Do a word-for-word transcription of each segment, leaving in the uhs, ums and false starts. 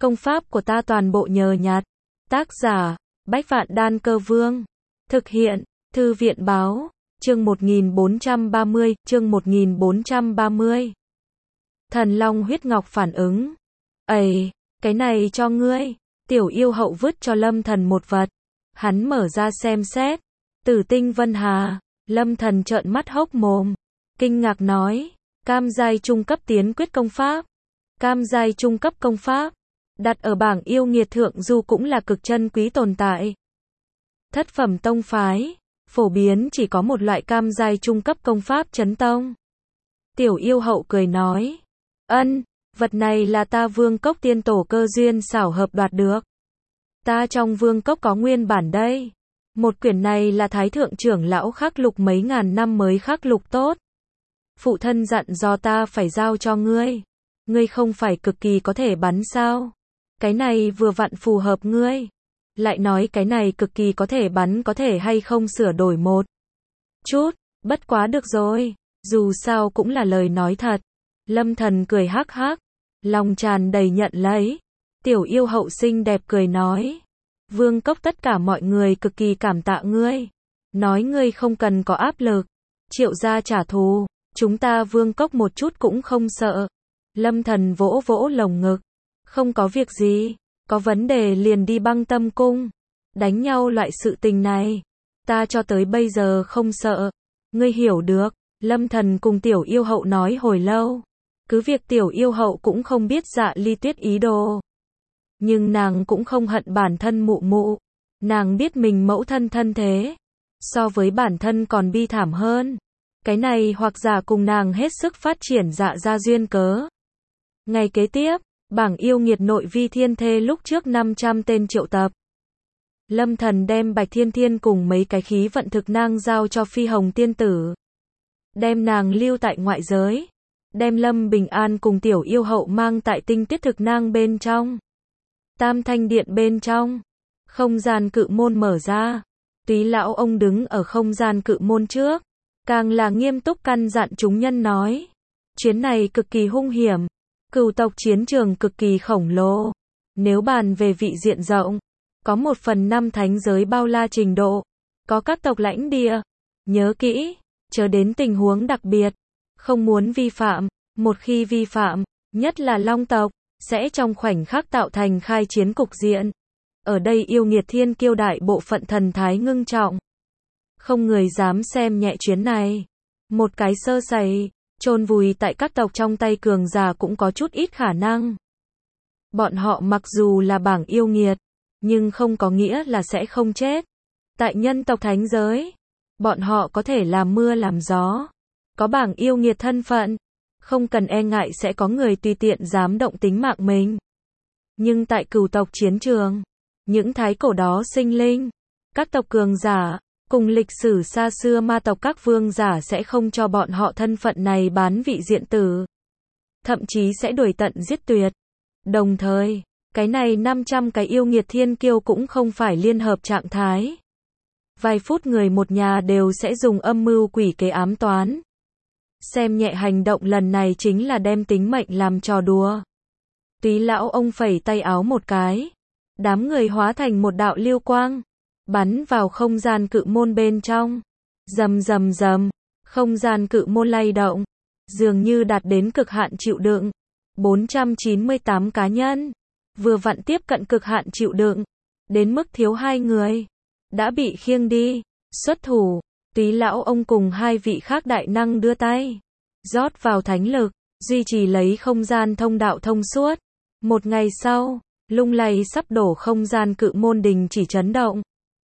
Công pháp của ta toàn bộ nhờ nhặt. Tác giả, Bách Vạn Đan Cơ Vương. Thực hiện, Thư viện Báo. Chương một nghìn bốn trăm ba mươi, chương một nghìn bốn trăm ba mươi. Thần Long huyết ngọc phản ứng. Ây, cái này cho ngươi. Tiểu yêu hậu vứt cho Lâm Thần một vật. Hắn mở ra xem xét. Tử tinh vân hà. Lâm Thần trợn mắt hốc mồm. Kinh ngạc nói. Cam giai trung cấp tiến quyết công pháp. Cam giai trung cấp công pháp. Đặt ở bảng yêu nghiệt thượng du cũng là cực chân quý tồn tại. Thất phẩm tông phái. Phổ biến chỉ có một loại cam giai trung cấp công pháp chấn tông. Tiểu yêu hậu cười nói. Ân, vật này là ta vương cốc tiên tổ cơ duyên xảo hợp đoạt được. Ta trong vương cốc có nguyên bản đây. Một quyển này là thái thượng trưởng lão khắc lục mấy ngàn năm mới khắc lục tốt. Phụ thân dặn do ta phải giao cho ngươi. Ngươi không phải cực kỳ có thể bắn sao? Cái này vừa vặn phù hợp ngươi. Lại nói cái này cực kỳ có thể bắn có thể hay không sửa đổi một chút, bất quá được rồi, dù sao cũng là lời nói thật. Lâm Thần cười hắc hắc, lòng tràn đầy nhận lấy. Tiểu yêu hậu xinh đẹp cười nói. Vương cốc tất cả mọi người cực kỳ cảm tạ ngươi. Nói ngươi không cần có áp lực. Triệu gia trả thù, chúng ta vương cốc một chút cũng không sợ. Lâm Thần vỗ vỗ lồng ngực. Không có việc gì, có vấn đề liền đi Băng Tâm cung. Đánh nhau loại sự tình này, ta cho tới bây giờ không sợ. Ngươi hiểu được. Lâm Thần cùng tiểu yêu hậu nói hồi lâu. Cứ việc tiểu yêu hậu cũng không biết Dạ Ly Tuyết ý đồ. Nhưng nàng cũng không hận bản thân mụ mụ. Nàng biết mình mẫu thân thân thế. So với bản thân còn bi thảm hơn. Cái này hoặc giả cùng nàng hết sức phát triển dạ ra duyên cớ. Ngày kế tiếp, bảng yêu nghiệt nội vi thiên thê lúc trước năm trăm tên triệu tập. Lâm Thần đem Bạch Thiên Thiên cùng mấy cái khí vận thực nang giao cho Phi Hồng tiên tử. Đem nàng lưu tại ngoại giới. Đem Lâm Bình An cùng tiểu yêu hậu mang tại tinh tiết thực nang bên trong. Tam thanh điện bên trong. Không gian cự môn mở ra. Túy lão ông đứng ở không gian cự môn trước. Càng là nghiêm túc căn dặn chúng nhân nói. Chuyến này cực kỳ hung hiểm. Cửu tộc chiến trường cực kỳ khổng lồ. Nếu bàn về vị diện rộng, có một phần năm thánh giới bao la trình độ. Có các tộc lãnh địa. Nhớ kỹ, chớ đến tình huống đặc biệt. Không muốn vi phạm. Một khi vi phạm, nhất là long tộc, sẽ trong khoảnh khắc tạo thành khai chiến cục diện. Ở đây yêu nghiệt thiên kiêu đại bộ phận thần thái ngưng trọng. Không người dám xem nhẹ chuyến này. Một cái sơ sẩy, chôn vùi tại các tộc trong tay cường giả cũng có chút ít khả năng. Bọn họ mặc dù là bảng yêu nghiệt, nhưng không có nghĩa là sẽ không chết. Tại nhân tộc thánh giới, bọn họ có thể làm mưa làm gió. Có bảng yêu nghiệt thân phận, không cần e ngại sẽ có người tùy tiện dám động tính mạng mình. Nhưng tại cửu tộc chiến trường, những thái cổ đó sinh linh, các tộc cường giả, cùng lịch sử xa xưa ma tộc các vương giả sẽ không cho bọn họ thân phận này bán vị diện tử. Thậm chí sẽ đuổi tận giết tuyệt. Đồng thời, cái này năm trăm cái yêu nghiệt thiên kiêu cũng không phải liên hợp trạng thái. Vài phút người một nhà đều sẽ dùng âm mưu quỷ kế ám toán. Xem nhẹ hành động lần này chính là đem tính mệnh làm trò đùa. Túy lão ông phẩy tay áo một cái. Đám người hóa thành một đạo lưu quang. Bắn vào không gian cự môn bên trong. Rầm rầm rầm. Không gian cự môn lay động. Dường như đạt đến cực hạn chịu đựng. bốn trăm chín mươi tám cá nhân. Vừa vặn tiếp cận cực hạn chịu đựng. Đến mức thiếu hai người. Đã bị khiêng đi. Xuất thủ. Túy lão ông cùng hai vị khác đại năng đưa tay. Rót vào thánh lực. Duy trì lấy không gian thông đạo thông suốt. Một ngày sau, lung lay sắp đổ không gian cự môn đình chỉ chấn động.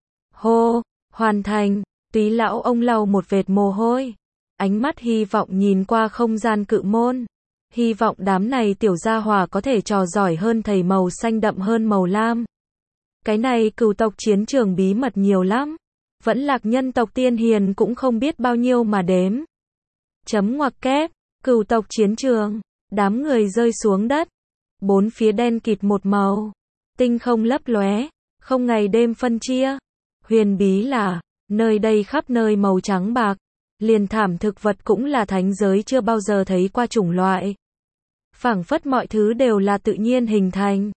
Hô, hoàn thành. Túy lão ông lau một vệt mồ hôi. Ánh mắt hy vọng nhìn qua không gian cự môn. Hy vọng đám này tiểu gia hỏa có thể trò giỏi hơn thầy màu xanh đậm hơn màu lam. Cái này cửu tộc chiến trường bí mật nhiều lắm. Vẫn lạc nhân tộc tiên hiền cũng không biết bao nhiêu mà đếm. Chấm ngoặc kép, cửu tộc chiến trường, đám người rơi xuống đất. Bốn phía đen kịt một màu. Tinh không lấp lóe, không ngày đêm phân chia. Huyền bí là, nơi đây khắp nơi màu trắng bạc. Liền thảm thực vật cũng là thánh giới chưa bao giờ thấy qua chủng loại. Phảng phất mọi thứ đều là tự nhiên hình thành.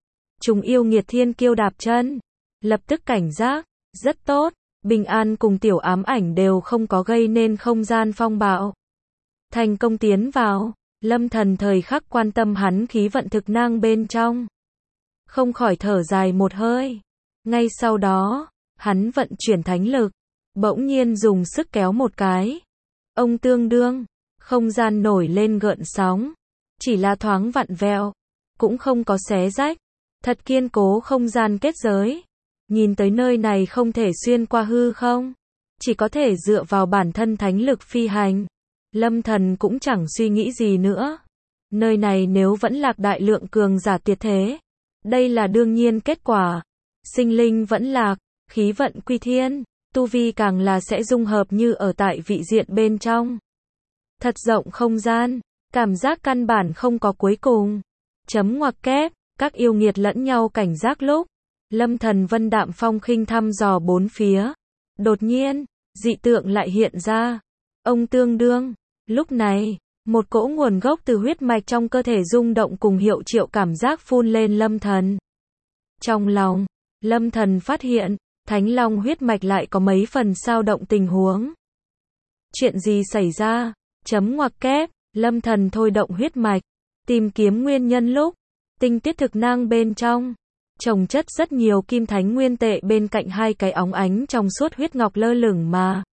Chúng yêu nghiệt thiên kiêu đạp chân. Lập tức cảnh giác. Rất tốt. Bình An cùng Tiểu Ám Ảnh đều không có gây nên không gian phong bạo. Thành công tiến vào. Lâm Thần thời khắc quan tâm hắn khí vận thực năng bên trong. Không khỏi thở dài một hơi. Ngay sau đó, hắn vận chuyển thánh lực. Bỗng nhiên dùng sức kéo một cái. Ông tương đương. Không gian nổi lên gợn sóng. Chỉ là thoáng vặn vẹo. Cũng không có xé rách. Thật kiên cố không gian kết giới. Nhìn tới nơi này không thể xuyên qua hư không. Chỉ có thể dựa vào bản thân thánh lực phi hành. Lâm Thần cũng chẳng suy nghĩ gì nữa. Nơi này nếu vẫn lạc đại lượng cường giả tuyệt thế. Đây là đương nhiên kết quả. Sinh linh vẫn lạc. Khí vận quy thiên. Tu vi càng là sẽ dung hợp như ở tại vị diện bên trong. Thật rộng không gian. Cảm giác căn bản không có cuối cùng. Chấm ngoặc kép. Các yêu nghiệt lẫn nhau cảnh giác lúc. Lâm Thần vân đạm phong khinh thăm dò bốn phía. Đột nhiên, dị tượng lại hiện ra. Ông tương đương. Lúc này, một cỗ nguồn gốc từ huyết mạch trong cơ thể rung động cùng hiệu triệu cảm giác phun lên Lâm Thần. Trong lòng, Lâm Thần phát hiện, Thánh Long huyết mạch lại có mấy phần sao động tình huống. Chuyện gì xảy ra? Chấm ngoặc kép, Lâm Thần thôi động huyết mạch, tìm kiếm nguyên nhân lúc, tinh tiết thực năng bên trong, chồng chất rất nhiều kim thánh nguyên tệ bên cạnh hai cái óng ánh trong suốt huyết ngọc lơ lửng mà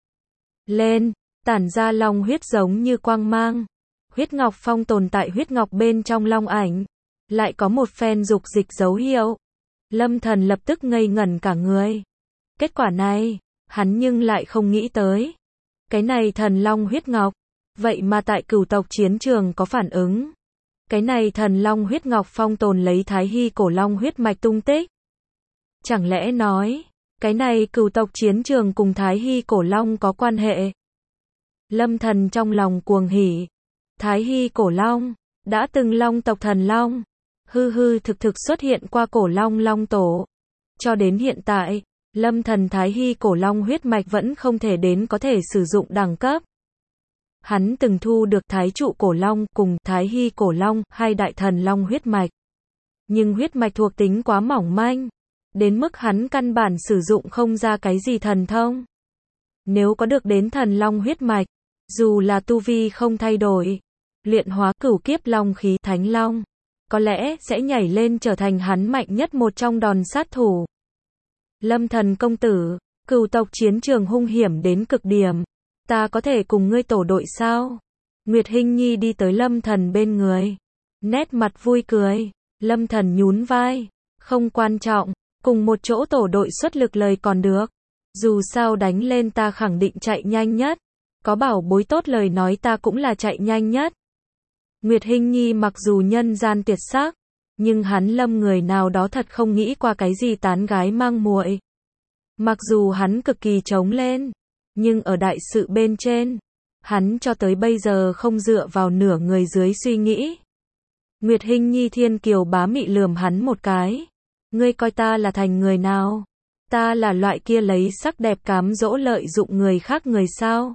lên, tản ra long huyết giống như quang mang. Huyết ngọc phong tồn tại huyết ngọc bên trong long ảnh, lại có một phen dục dịch dấu hiệu. Lâm Thần lập tức ngây ngẩn cả người. Kết quả này, hắn nhưng lại không nghĩ tới. Cái này thần long huyết ngọc, vậy mà tại cửu tộc chiến trường có phản ứng. Cái này thần long huyết ngọc phong tồn lấy Thái Hy cổ long huyết mạch tung tích. Chẳng lẽ nói, cái này cửu tộc chiến trường cùng Thái Hy cổ long có quan hệ? Lâm Thần trong lòng cuồng hỉ. Thái Hy cổ long, đã từng long tộc thần long, hư hư thực thực xuất hiện qua cổ long long tổ. Cho đến hiện tại, Lâm Thần Thái Hy cổ long huyết mạch vẫn không thể đến có thể sử dụng đẳng cấp. Hắn từng thu được Thái trụ cổ long cùng Thái Hy cổ long, hai đại thần long huyết mạch. Nhưng huyết mạch thuộc tính quá mỏng manh, đến mức hắn căn bản sử dụng không ra cái gì thần thông. Nếu có được đến thần long huyết mạch, dù là tu vi không thay đổi, luyện hóa cửu kiếp long khí thánh long, có lẽ sẽ nhảy lên trở thành hắn mạnh nhất một trong đòn sát thủ. Lâm Thần công tử, cửu tộc chiến trường hung hiểm đến cực điểm, ta có thể cùng ngươi tổ đội sao? Nguyệt Hinh Nhi đi tới Lâm Thần bên người, nét mặt vui cười. Lâm Thần nhún vai, không quan trọng, cùng một chỗ tổ đội xuất lực lời còn được. Dù sao đánh lên ta khẳng định chạy nhanh nhất, có bảo bối tốt lời nói ta cũng là chạy nhanh nhất. Nguyệt Hinh Nhi mặc dù nhân gian tuyệt sắc, nhưng hắn Lâm người nào đó thật không nghĩ qua cái gì tán gái mang muội. Mặc dù hắn cực kỳ chống lên, nhưng ở đại sự bên trên, hắn cho tới bây giờ không dựa vào nửa người dưới suy nghĩ. Nguyệt Hinh Nhi thiên kiều bá mị lườm hắn một cái. Ngươi coi ta là thành người nào? Ta là loại kia lấy sắc đẹp cám dỗ lợi dụng người khác người sao?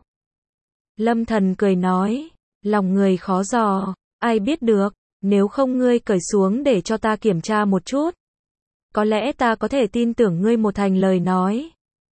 Lâm Thần cười nói, lòng người khó dò, ai biết được, nếu không ngươi cởi xuống để cho ta kiểm tra một chút. Có lẽ ta có thể tin tưởng ngươi một thành lời nói.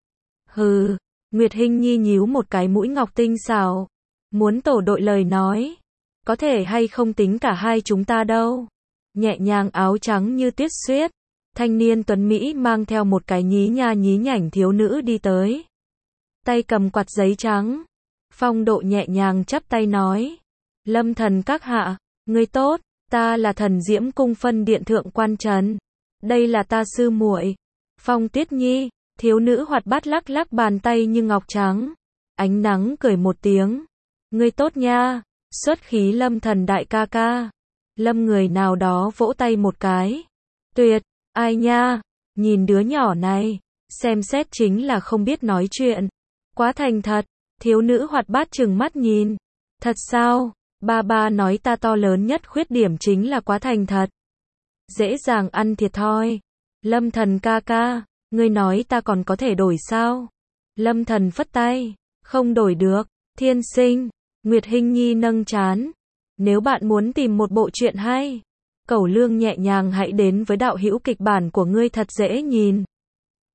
Hừ, Nguyệt Hinh Nhi nhíu một cái mũi ngọc tinh xảo, muốn tổ đội lời nói. Có thể hay không tính cả hai chúng ta đâu. Nhẹ nhàng áo trắng như tuyết xuyết, thanh niên tuấn Mỹ mang theo một cái nhí nha nhí nhảnh thiếu nữ đi tới. Tay cầm quạt giấy trắng, phong độ nhẹ nhàng chắp tay nói. Lâm Thần các hạ, ngươi tốt, ta là Thần Diễm Cung phân điện thượng quan Trần. Đây là ta sư muội, Phong Tuyết Nhi. Thiếu nữ hoạt bát lắc lắc bàn tay như ngọc trắng. Ánh nắng cười một tiếng. Ngươi tốt nha. Xuất khí Lâm Thần đại ca ca. Lâm người nào đó vỗ tay một cái. Tuyệt, ai nha, nhìn đứa nhỏ này, xem xét chính là không biết nói chuyện. Quá thành thật, thiếu nữ hoạt bát trừng mắt nhìn. Thật sao, ba ba nói ta to lớn nhất khuyết điểm chính là quá thành thật. Dễ dàng ăn thiệt thòi. Lâm Thần ca ca, ngươi nói ta còn có thể đổi sao? Lâm Thần phất tay, không đổi được, thiên sinh. Nguyệt Hinh Nhi nâng trán. Nếu bạn muốn tìm một bộ truyện hay, Cẩu Lương nhẹ nhàng hãy đến với đạo hữu kịch bản của ngươi thật dễ nhìn.